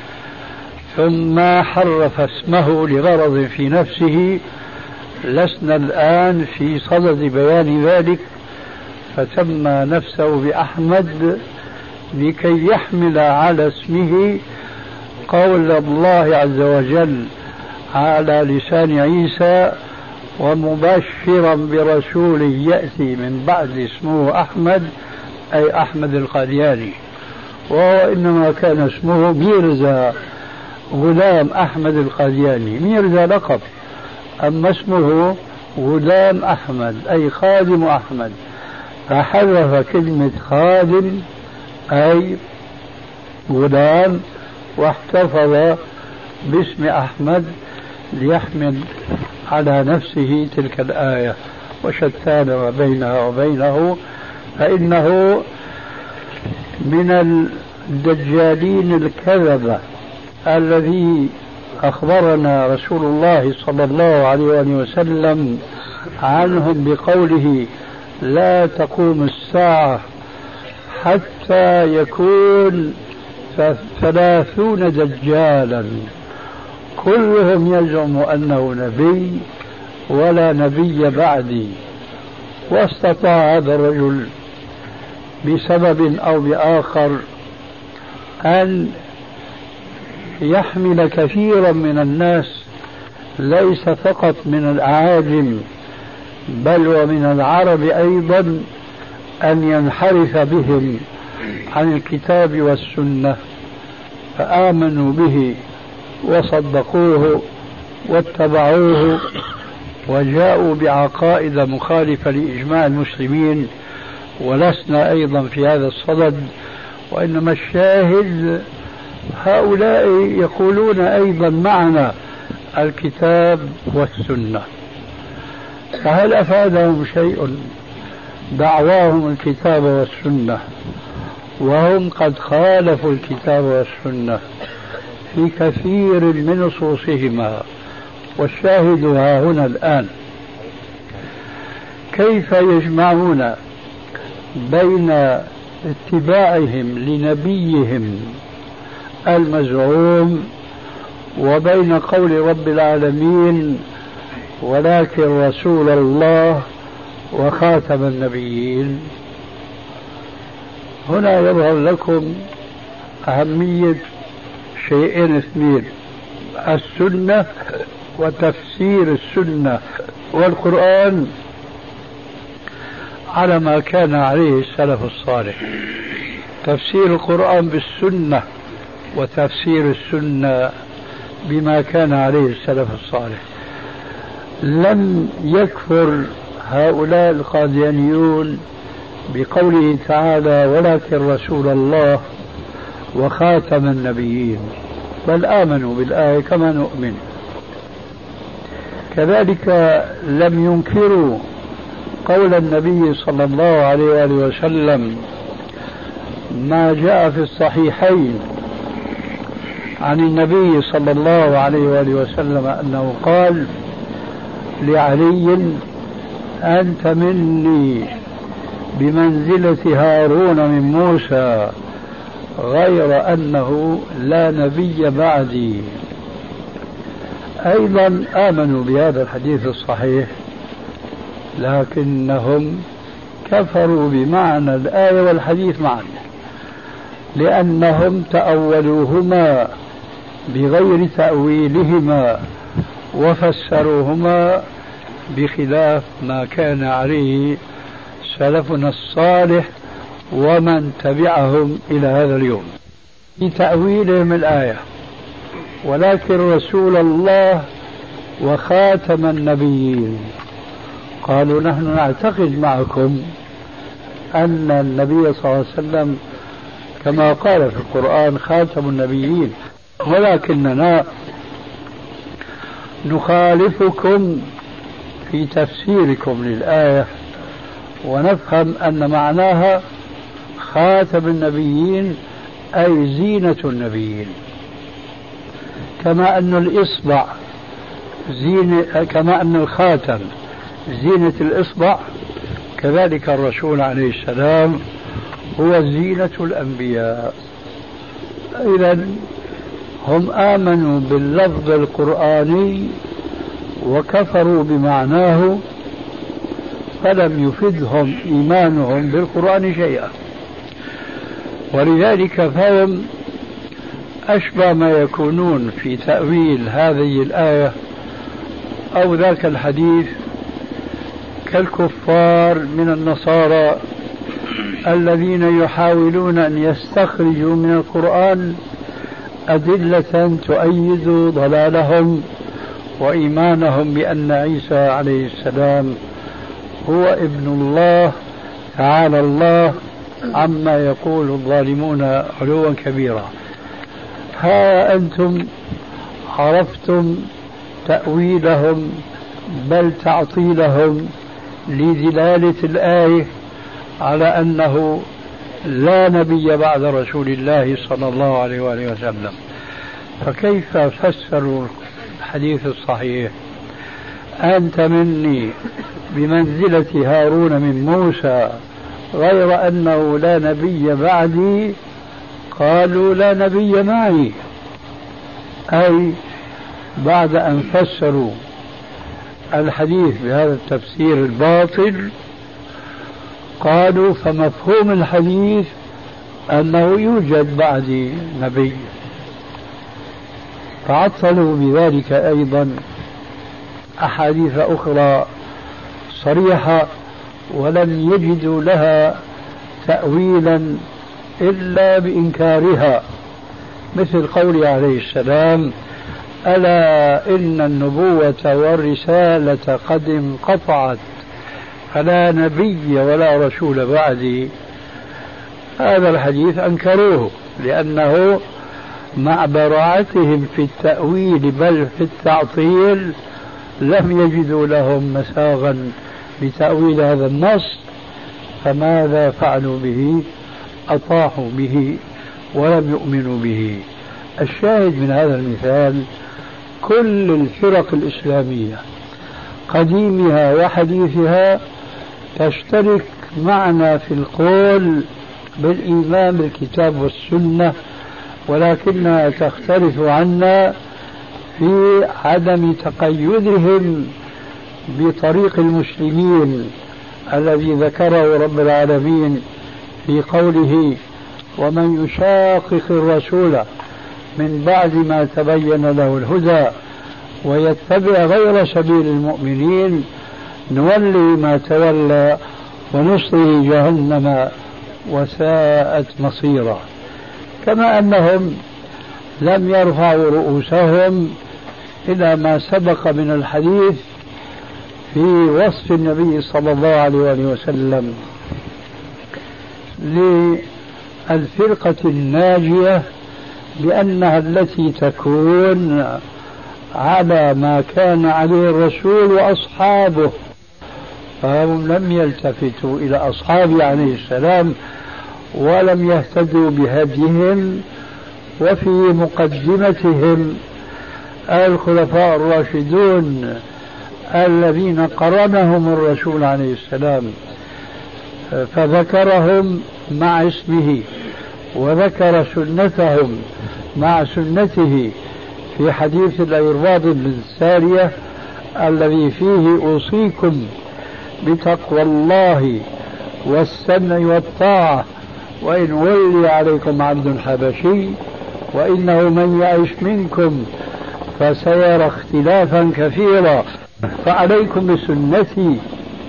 ثم حرف اسمه لغرض في نفسه لسنا الآن في صدد بيان ذلك، فسمى نفسه بأحمد لكي يحمل على اسمه قول الله عز وجل على لسان عيسى ومبشرا برسول يأتي من بعد اسمه أحمد، أي أحمد القادياني، وهو إنما كان اسمه ميرزا غلام أحمد القادياني. ميرزا لقب، أما اسمه غلام أحمد أي خادم أحمد، فحذف كلمة خادم أي غلام واحتفظ باسم أحمد ليحمل على نفسه تلك الآية. وشتان ما بينها وبينه، فإنه من الدجالين الكذبة الذي أخبرنا رسول الله صلى الله عليه وسلم عنهم بقوله لا تقوم الساعة حتى يكون 30 دجالا كلهم يزعم أنه نبي ولا نبي بعدي. واستطاع هذا الرجل بسبب أو بآخر أن يحمل كثيرا من الناس ليس فقط من الأعاجم بل ومن العرب أيضا أن ينحرف بهم عن الكتاب والسنة، فآمنوا به وصدقوه واتبعوه وجاءوا بعقائد مخالفة لإجماع المسلمين، ولسنا أيضا في هذا الصدد، وإنما الشاهد هؤلاء يقولون أيضا معنا الكتاب والسنة. فهل أفادهم شيء دعواهم الكتاب والسنة وهم قد خالفوا الكتاب والسنة في كثير من نصوصهما؟ والشاهد ها هنا الآن. كيف يجمعون بين اتباعهم لنبيهم المزعوم وبين قول رب العالمين ولكن رسول الله وخاتم النبيين؟ هنا يظهر لكم أهمية شيئين اثنين: السنة وتفسير السنة والقرآن على ما كان عليه السلف الصالح. تفسير القرآن بالسنة وتفسير السنة بما كان عليه السلف الصالح. لم يكفر هؤلاء القاديانيون بقوله تعالى ولكن رسول الله وخاتم النبيين، بل آمنوا بالآية كما نؤمن. كذلك لم ينكروا قول النبي صلى الله عليه وآله وسلم ما جاء في الصحيحين عن النبي صلى الله عليه وآله وسلم أنه قال لعلي أنت مني بمنزلة هارون من موسى غير أنه لا نبي بعدي. أيضا آمنوا بهذا الحديث الصحيح، لكنهم كفروا بمعنى الآية والحديث معا، لأنهم تأولوهما بغير تأويلهما وفسروهما بخلاف ما كان عليه سلفنا الصالح ومن تبعهم إلى هذا اليوم. في تأويلهم الآية ولكن رسول الله وخاتم النبيين، قالوا نحن نعتقد معكم أن النبي صلى الله عليه وسلم كما قال في القرآن خاتم النبيين، ولكننا نخالفكم في تفسيركم للآية ونفهم أن معناها خاتم النبيين أي زينة النبيين، كما أن الإصبع زينة، كما أن الخاتم زينة الإصبع، كذلك الرسول عليه السلام هو زينة الأنبياء. إذا هم آمنوا باللفظ القرآني وكفروا بمعناه، فلم يفدهم إيمانهم بالقرآن شيئا، ولذلك فهم أشبه ما يكونون في تأويل هذه الآية أو ذاك الحديث كالكفار من النصارى الذين يحاولون أن يستخرجوا من القرآن أدلة تؤيد ضلالهم وإيمانهم بأن عيسى عليه السلام هو ابن الله تعالى الله عما يقول الظالمون علوا كبيرا. ها أنتم عرفتم تأويلهم بل تعطيلهم لدلالة الآية على أنه لا نبي بعد رسول الله صلى الله عليه وآله وسلم. فكيف فسروا الحديث الصحيح أنت مني بمنزلة هارون من موسى غير أنه لا نبي بعدي؟ قالوا لا نبي معي، أي بعد أن فسروا الحديث بهذا التفسير الباطل قالوا فمفهوم الحديث أنه يوجد بعدي نبي، فعطلوا بذلك أيضا أحاديث أخرى صريحة ولم يجدوا لها تأويلا إلا بإنكارها، مثل قوله عليه السلام: ألا إن النبوة والرسالة قد انقطعت فلا نبي ولا رسول بعدي. هذا الحديث أنكروه لأنه مع براعتهم في التأويل بل في التعطيل لم يجدوا لهم مساغا لتأويل هذا النص، فماذا فعلوا به؟ أطاحوا به ولم يؤمنوا به. الشاهد من هذا المثال: كل الفرق الإسلامية قديمها وحديثها تشترك معنا في القول بالإيمان بالكتاب والسنة، ولكنها تختلف عنا في عدم تقيدهم بطريق المسلمين الذي ذكره رب العالمين في قوله: ومن يشاقق الرسول من بعد ما تبين له الهدى ويتبع غير سبيل المؤمنين نولي ما تولى ونصله جهنم وساءت مصيرا. كما أنهم لم يرفعوا رؤوسهم إلى ما سبق من الحديث في وصف النبي صلى الله عليه وسلم للفرقة الناجية بأنها التي تكون على ما كان عليه الرسول وأصحابه، فهم لم يلتفتوا إلى أصحابه عليه السلام ولم يهتدوا بهديهم، وفي مقدمتهم الخلفاء الراشدون الذين قرنهم الرسول عليه السلام فذكرهم مع اسمه وذكر سنتهم مع سنته في حديث العرباض بن سارية الذي فيه: أوصيكم بتقوى الله والسمع والطاعة وإن ولي عليكم عبد حبشي وإنه من يعش منكم فسيرى اختلافا كثيرا فعليكم بسنتي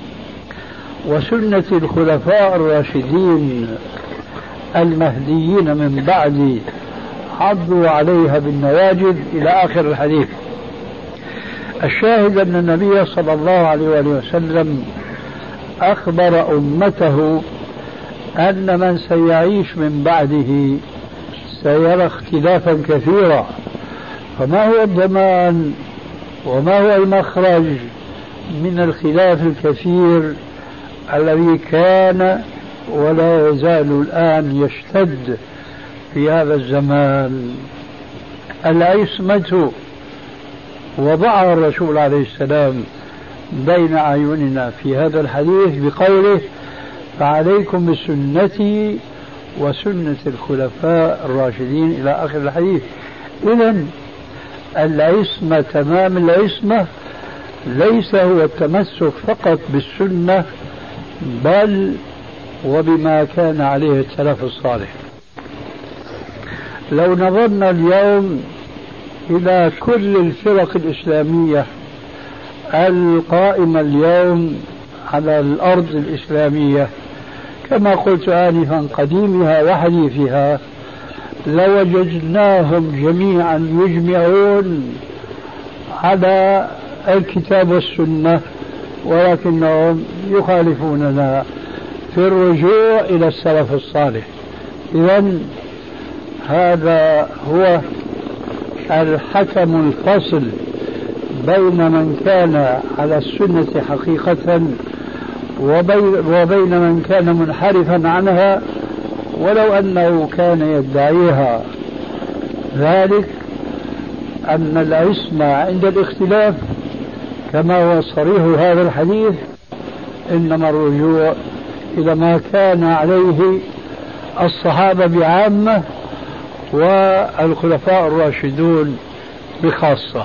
وسنة الخلفاء الراشدين المهديين من بعدي عضوا عليها بالنواجذ إلى آخر الحديث. الشاهد أن النبي صلى الله عليه وسلم أخبر أمته أن من سيعيش من بعده سيرى اختلافا كثيرا، فما هو الضمان وما هو المخرج من الخلاف الكثير الذي كان ولا يزال الآن يشتد في هذا الزمان؟ العصمة وضعها الرسول عليه السلام بين أعيننا في هذا الحديث بقوله: فعليكم بسنتي وسنة الخلفاء الراشدين إلى آخر الحديث. إذن العصمة تمام العصمة ليس هو التمسك فقط بالسنة بل وبما كان عليه السلف الصالح. لو نظرنا اليوم إلى كل الفرق الإسلامية القائمة اليوم على الأرض الإسلامية كما قلت آنفا قديمها وحديثها لوجدناهم جميعا يجمعون على الكتاب والسنة، ولكنهم يخالفوننا في الرجوع إلى السلف الصالح. إذن هذا هو الحكم الفصل بين من كان على السنة حقيقة وبين من كان منحرفا عنها ولو أنه كان يدعيها، ذلك أن العصمة عند الاختلاف كما هو صريح هذا الحديث إنما الرجوع إلى ما كان عليه الصحابة بعامة والخلفاء الراشدون بخاصة.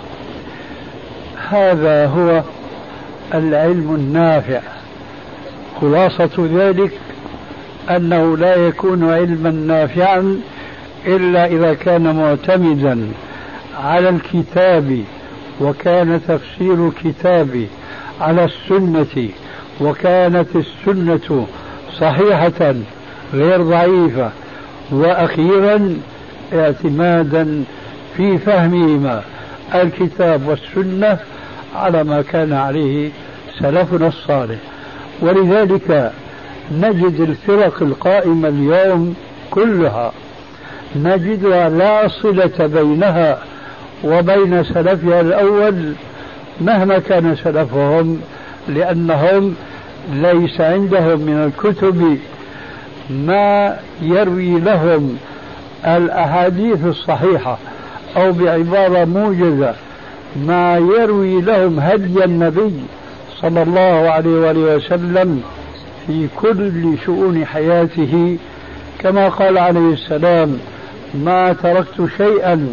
هذا هو العلم النافع. خلاصة ذلك أنه لا يكون علما نافعا إلا إذا كان معتمدا على الكتاب وكان تفسير الكتاب على السنة، وكانت السنة صحيحة غير ضعيفة، وأخيرا اعتمادا في فهمهما الكتاب والسنة على ما كان عليه سلفنا الصالح. ولذلك نجد الفرق القائمة اليوم كلها نجدها لا صلة بينها وبين سلفها الأول مهما كان سلفهم، لأنهم ليس عندهم من الكتب ما يروي لهم الأحاديث الصحيحة، أو بعبارة موجزة ما يروي لهم هدي النبي صلى الله عليه وآله وسلم في كل شؤون حياته، كما قال عليه السلام: ما تركت شيئا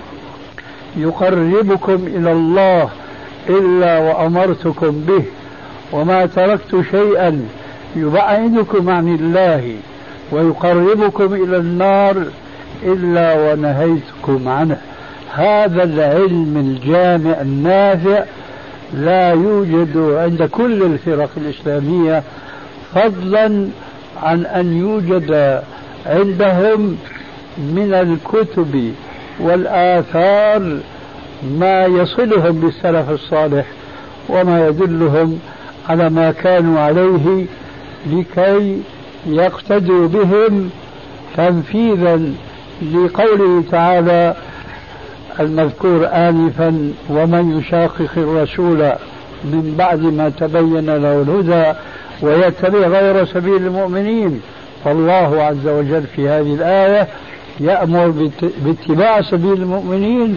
يقربكم إلى الله إلا وأمرتكم به، وما تركت شيئا يبعدكم عن الله ويقربكم إلى النار إلا ونهيتكم عنه. هذا العلم الجامع النافع لا يوجد عند كل الفرق الإسلامية، فضلا عن أن يوجد عندهم من الكتب والآثار ما يصلهم بالسلف الصالح وما يدلهم على ما كانوا عليه لكي يقتدوا بهم، تنفيذا لقوله تعالى المذكور آنفا: ومن يشاقق الرسول من بعد ما تبين له الهدى ويتبع غير سبيل المؤمنين. فالله عز وجل في هذه الآية يأمر باتباع سبيل المؤمنين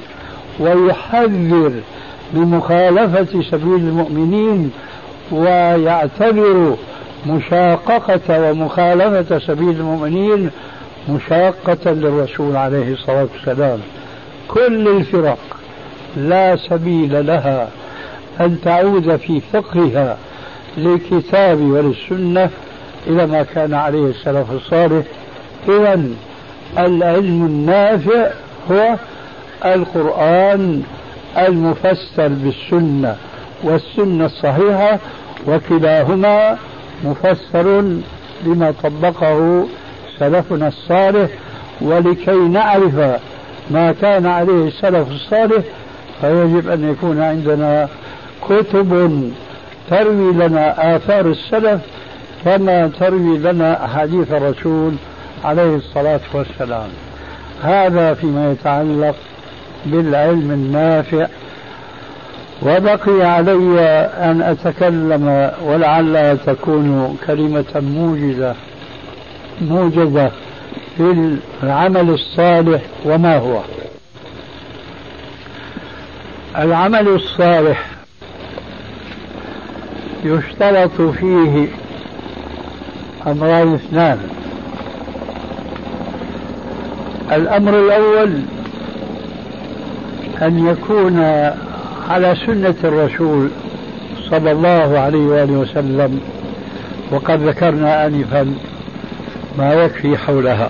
ويحذر من مخالفة سبيل المؤمنين، ويعتبر مشاققة ومخالفة سبيل المؤمنين مشاقة للرسول عليه الصلاة والسلام. كل الفرق لا سبيل لها أن تعود في فقهها للكتاب وللسنة إلى ما كان عليه السلف الصالح. إذن العلم النافع هو القرآن المفسر بالسنة والسنة الصحيحة، وكلاهما مفسر لما طبقه سلفنا الصالح. ولكي نعرف ما كان عليه السلف الصالح فيجب أن يكون عندنا كتب تروي لنا آثار السلف كما تروي لنا أحاديث الرسول عليه الصلاة والسلام. هذا فيما يتعلق بالعلم النافع. وبقي علي أن أتكلم ولعل تكون كلمة موجزة في العمل الصالح. وما هو العمل الصالح؟ يشترط فيه أمران اثنان. الأمر الأول أن يكون على سنة الرسول صلى الله عليه وآله وسلم، وقد ذكرنا آنفا ما يكفي حولها.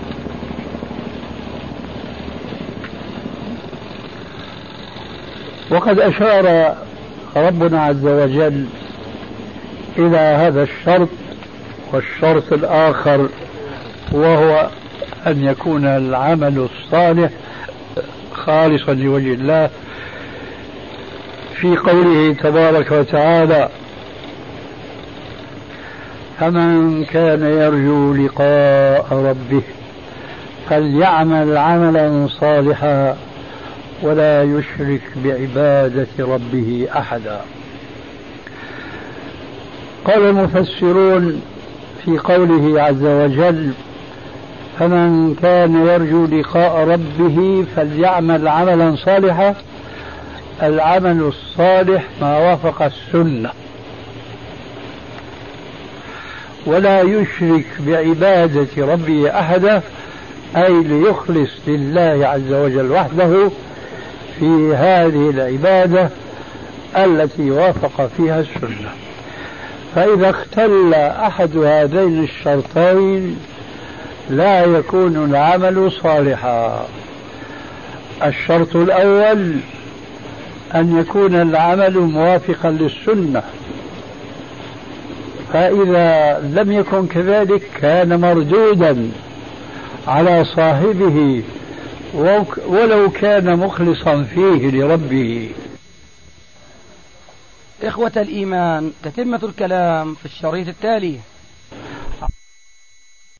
وقد أشار ربنا عز وجل إلى هذا الشرط. والشرط الآخر وهو أن يكون العمل الصالح خالصا لوجه الله، في قوله تبارك وتعالى: فمن كان يرجو لقاء ربه فليعمل عملا صالحا ولا يشرك بعبادة ربه أحدا. قال المفسرون في قوله عز وجل: فمن كان يرجو لقاء ربه فليعمل عملا صالحا، العمل الصالح ما وافق السنة، ولا يشرك بعبادة ربه أحدا، أي ليخلص لله عز وجل وحده في هذه العبادة التي وافق فيها السنة. فإذا اختل أحد هذين الشرطين لا يكون العمل صالحا. الشرط الأول أن يكون العمل موافقا للسنة، فإذا لم يكن كذلك كان مردودا على صاحبه ولو كان مخلصا فيه لربه. إخوة الإيمان، تتمة الكلام في الشريط التالي.